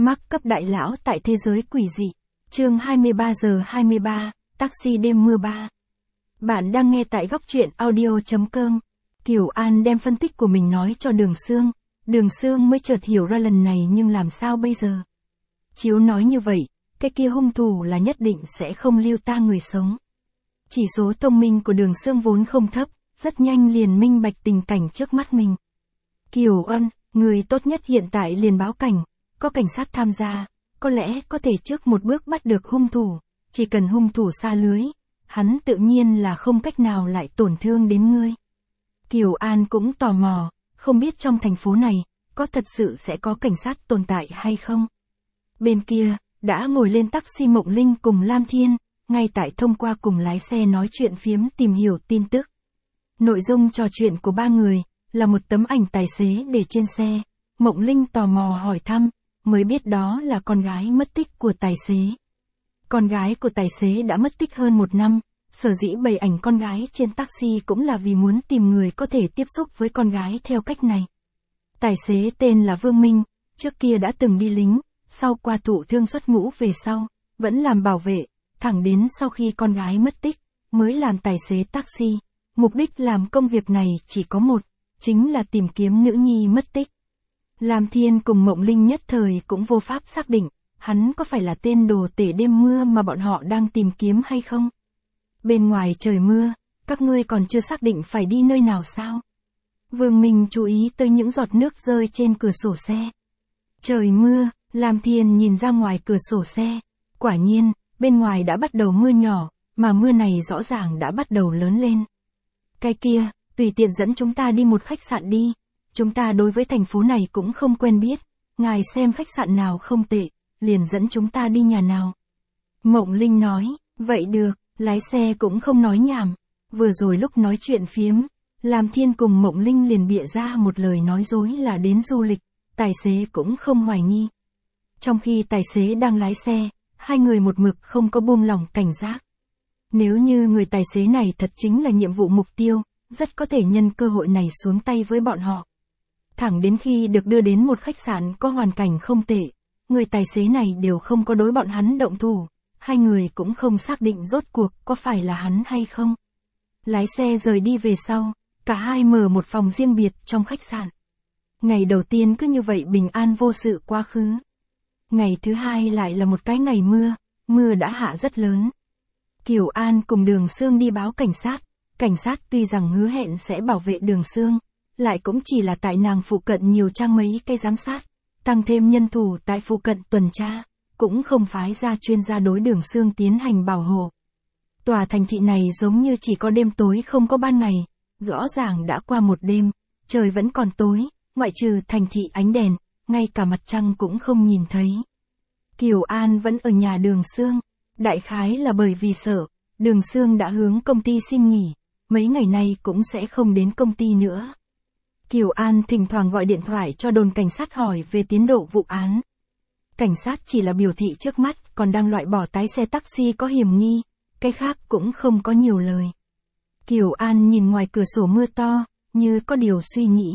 Mark cấp đại lão tại thế giới quỷ dị. Chương 23 giờ 23, taxi đêm mưa 3. Bạn đang nghe tại góc truyện audio.com. Kiều An đem phân tích của mình nói cho Đường Sương. Đường Sương mới chợt hiểu ra lần này nhưng làm sao bây giờ. Chiếu nói như vậy, cái kia hung thủ là nhất định sẽ không lưu tang người sống. Chỉ số thông minh của Đường Sương vốn không thấp, rất nhanh liền minh bạch tình cảnh trước mắt mình. Kiều Ân, người tốt nhất hiện tại liền báo cảnh, có cảnh sát tham gia, có lẽ có thể trước một bước bắt được hung thủ, chỉ cần hung thủ xa lưới, hắn tự nhiên là không cách nào lại tổn thương đến ngươi. Kiều An cũng tò mò, không biết trong thành phố này, có thật sự sẽ có cảnh sát tồn tại hay không. Bên kia, đã ngồi lên taxi Mộng Linh cùng Lam Thiên, ngay tại thông qua cùng lái xe nói chuyện phiếm tìm hiểu tin tức. Nội dung trò chuyện của ba người, là một tấm ảnh tài xế để trên xe. Mộng Linh tò mò hỏi thăm, mới biết đó là con gái mất tích của tài xế. Con gái của tài xế đã mất tích hơn 1 năm, sở dĩ bày ảnh con gái trên taxi cũng là vì muốn tìm người có thể tiếp xúc với con gái theo cách này. Tài xế tên là Vương Minh, trước kia đã từng đi lính, sau qua thụ thương xuất ngũ về sau, vẫn làm bảo vệ, thẳng đến sau khi con gái mất tích, mới làm tài xế taxi. Mục đích làm công việc này chỉ có một, chính là tìm kiếm nữ nhi mất tích. Lam Thiên cùng Mộng Linh nhất thời cũng vô pháp xác định, hắn có phải là tên đồ tể đêm mưa mà bọn họ đang tìm kiếm hay không? Bên ngoài trời mưa, các ngươi còn chưa xác định phải đi nơi nào sao? Vương Minh chú ý tới những giọt nước rơi trên cửa sổ xe. Trời mưa, Lam Thiên nhìn ra ngoài cửa sổ xe. Quả nhiên, bên ngoài đã bắt đầu mưa nhỏ, mà mưa này rõ ràng đã bắt đầu lớn lên. Cái kia, tùy tiện dẫn chúng ta đi một khách sạn đi. Chúng ta đối với thành phố này cũng không quen biết, ngài xem khách sạn nào không tệ, liền dẫn chúng ta đi nhà nào. Mộng Linh nói, vậy được, lái xe cũng không nói nhảm. Vừa rồi lúc nói chuyện phiếm, Lam Thiên cùng Mộng Linh liền bịa ra một lời nói dối là đến du lịch, tài xế cũng không hoài nghi. Trong khi tài xế đang lái xe, hai người một mực không có buông lỏng cảnh giác. Nếu như người tài xế này thật chính là nhiệm vụ mục tiêu, rất có thể nhân cơ hội này xuống tay với bọn họ. Thẳng đến khi được đưa đến một khách sạn có hoàn cảnh không tệ, người tài xế này đều không có đối bọn hắn động thủ, hai người cũng không xác định rốt cuộc có phải là hắn hay không. Lái xe rời đi về sau, cả hai mở một phòng riêng biệt trong khách sạn. Ngày đầu tiên cứ như vậy bình an vô sự quá khứ. Ngày thứ hai lại là một cái ngày mưa, mưa đã hạ rất lớn. Kiều An cùng Đường Sương đi báo cảnh sát tuy rằng hứa hẹn sẽ bảo vệ Đường Sương, lại cũng chỉ là tại nàng phụ cận nhiều trang mấy cây giám sát, tăng thêm nhân thủ tại phụ cận tuần tra, cũng không phái ra chuyên gia đối Đường Sương tiến hành bảo hộ. Tòa thành thị này giống như chỉ có đêm tối không có ban ngày, rõ ràng đã qua một đêm, trời vẫn còn tối, ngoại trừ thành thị ánh đèn, ngay cả mặt trăng cũng không nhìn thấy. Kiều An vẫn ở nhà Đường Sương, đại khái là bởi vì sợ, Đường Sương đã hướng công ty xin nghỉ, mấy ngày nay cũng sẽ không đến công ty nữa. Kiều An thỉnh thoảng gọi điện thoại cho đồn cảnh sát hỏi về tiến độ vụ án. Cảnh sát chỉ là biểu thị trước mắt còn đang loại bỏ lái xe taxi có hiểm nghi, cái khác cũng không có nhiều lời. Kiều An nhìn ngoài cửa sổ mưa to, như có điều suy nghĩ.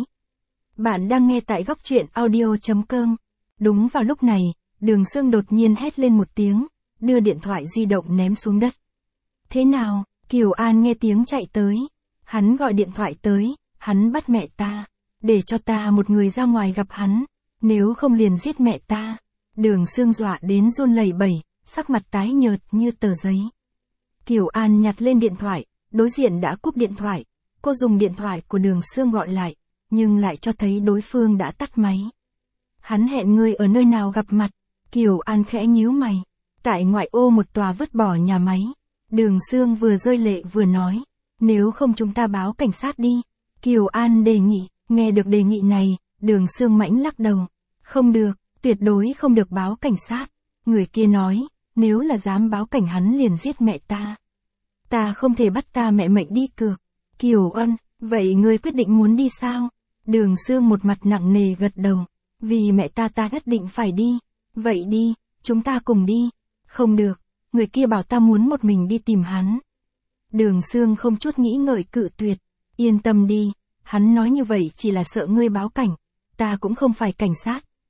Bạn đang nghe tại góc truyện audio.com. Đúng vào lúc này, Đường Sương đột nhiên hét lên một tiếng, đưa điện thoại di động ném xuống đất. Thế nào? Kiều An nghe tiếng chạy tới. Hắn gọi điện thoại tới, hắn bắt mẹ ta, để cho ta một người ra ngoài gặp hắn, nếu không liền giết mẹ ta. Đường Sương dọa đến run lẩy bẩy, sắc mặt tái nhợt như tờ giấy. Kiều An nhặt lên điện thoại, đối diện đã cúp điện thoại, cô dùng điện thoại của Đường Sương gọi lại, nhưng lại cho thấy đối phương đã tắt máy. Hắn hẹn người ở nơi nào gặp mặt? Kiều An khẽ nhíu mày. Tại ngoại ô một tòa vứt bỏ nhà máy. Đường Sương vừa rơi lệ vừa nói, nếu không chúng ta báo cảnh sát đi. Kiều An đề nghị, nghe được đề nghị này, Đường Sương mãnh lắc đầu. Không được, tuyệt đối không được báo cảnh sát. Người kia nói, nếu là dám báo cảnh hắn liền giết mẹ ta. Ta không thể bắt ta mẹ mệnh đi cược. Kiều Ân, vậy ngươi quyết định muốn đi sao? Đường Sương một mặt nặng nề gật đầu. Vì mẹ ta nhất định phải đi. Vậy đi, chúng ta cùng đi. Không được, người kia bảo ta muốn một mình đi tìm hắn. Đường Sương không chút nghĩ ngợi cự tuyệt. Yên tâm đi, hắn nói như vậy chỉ là sợ ngươi báo cảnh. Ta cũng không phải cảnh sát.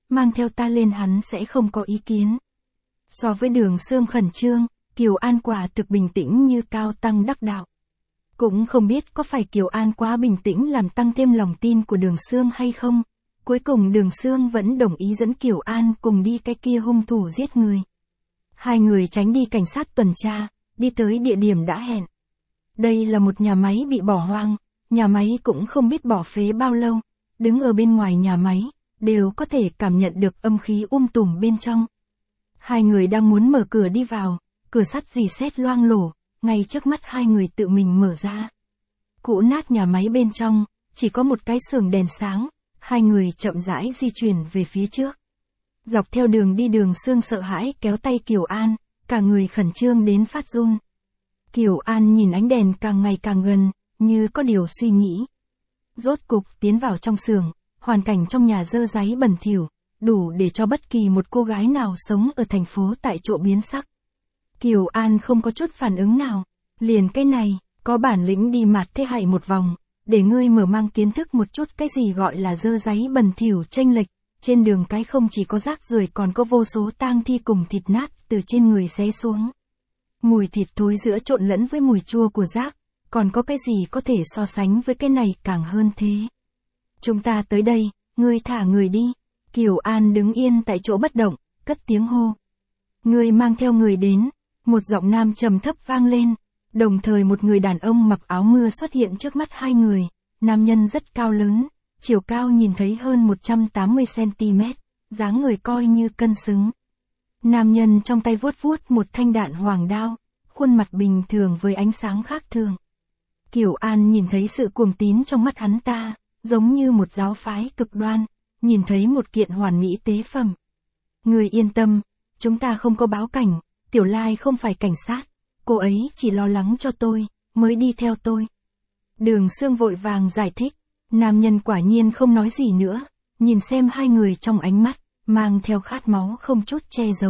mang theo ta lên hắn sẽ không có ý kiến. So với Đường Sương khẩn trương, Kiều An quả thực bình tĩnh như cao tăng đắc đạo. Cũng không biết có phải Kiều An quá bình tĩnh làm tăng thêm lòng tin của Đường Sương hay không. Cuối cùng Đường Sương vẫn đồng ý dẫn Kiều An cùng đi cái kia hung thủ giết người. Hai người tránh đi cảnh sát tuần tra, đi tới địa điểm đã hẹn. Đây là một nhà máy bị bỏ hoang, nhà máy cũng không biết bỏ phế bao lâu. Đứng ở bên ngoài nhà máy, đều có thể cảm nhận được âm khí tùm bên trong. Hai người đang muốn mở cửa đi vào, cửa sắt rì sét loang lổ, ngay trước mắt hai người tự mình mở ra. Cũ nát nhà máy bên trong, chỉ có một cái xưởng đèn sáng, hai người chậm rãi di chuyển về phía trước. Dọc theo đường đi Đường Sương sợ hãi kéo tay Kiều An, cả người khẩn trương đến phát run. Kiều An nhìn ánh đèn càng ngày càng gần, như có điều suy nghĩ. Rốt cục tiến vào trong xưởng, hoàn cảnh trong nhà dơ dáy bẩn thỉu, đủ để cho bất kỳ một cô gái nào sống ở thành phố tại chỗ biến sắc. Kiều An không có chút phản ứng nào, liền cái này, có bản lĩnh đi mặt thế hại một vòng, để ngươi mở mang kiến thức một chút cái gì gọi là dơ dáy bẩn thỉu chênh lệch, trên đường cái không chỉ có rác rưởi còn có vô số tang thi cùng thịt nát từ trên người xé xuống. Mùi thịt thối giữa trộn lẫn với mùi chua của rác, còn có cái gì có thể so sánh với cái này càng hơn thế. Chúng ta tới đây, ngươi thả người đi. Kiều An đứng yên tại chỗ bất động, cất tiếng hô. Ngươi mang theo người đến, một giọng nam trầm thấp vang lên, đồng thời một người đàn ông mặc áo mưa xuất hiện trước mắt hai người, nam nhân rất cao lớn, chiều cao nhìn thấy hơn 180cm, dáng người coi như cân xứng. Nam nhân trong tay vuốt vuốt một thanh đạn hoàng đao, khuôn mặt bình thường với ánh sáng khác thường. Kiều An nhìn thấy sự cuồng tín trong mắt hắn ta, giống như một giáo phái cực đoan, nhìn thấy một kiện hoàn mỹ tế phẩm. Người yên tâm, chúng ta không có báo cảnh, Tiểu Lai không phải cảnh sát, cô ấy chỉ lo lắng cho tôi, mới đi theo tôi. Đường Sương vội vàng giải thích, nam nhân quả nhiên không nói gì nữa, nhìn xem hai người trong ánh mắt, mang theo khát máu không chút che giấu.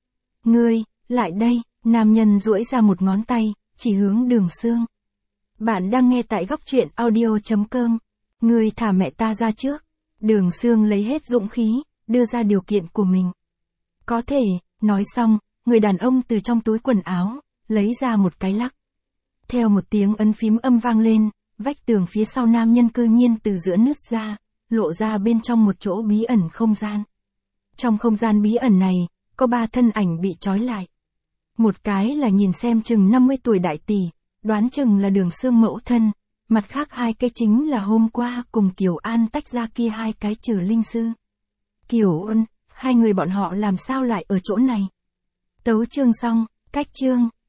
Ngươi, lại đây, nam nhân duỗi ra một ngón tay, chỉ hướng Đường Sương. Bạn đang nghe tại góc truyện audio.com, ngươi thả mẹ ta ra trước. Đường Sương lấy hết dũng khí, đưa ra điều kiện của mình. Có thể, nói xong, người đàn ông từ trong túi quần áo, lấy ra một cái lắc. Theo một tiếng ấn phím âm vang lên, vách tường phía sau nam nhân cư nhiên từ giữa nứt ra, lộ ra bên trong một chỗ bí ẩn không gian. Trong không gian bí ẩn này, có 3 thân ảnh bị trói lại. Một cái là nhìn xem chừng 50 tuổi đại tỷ, đoán chừng là Đường Sương mẫu thân. Mặt khác hai cái chính là hôm qua cùng Kiều An tách ra kia hai cái trừ linh sư. Kiều An, hai người bọn họ làm sao lại ở chỗ này? Tấu chương xong, cách chương.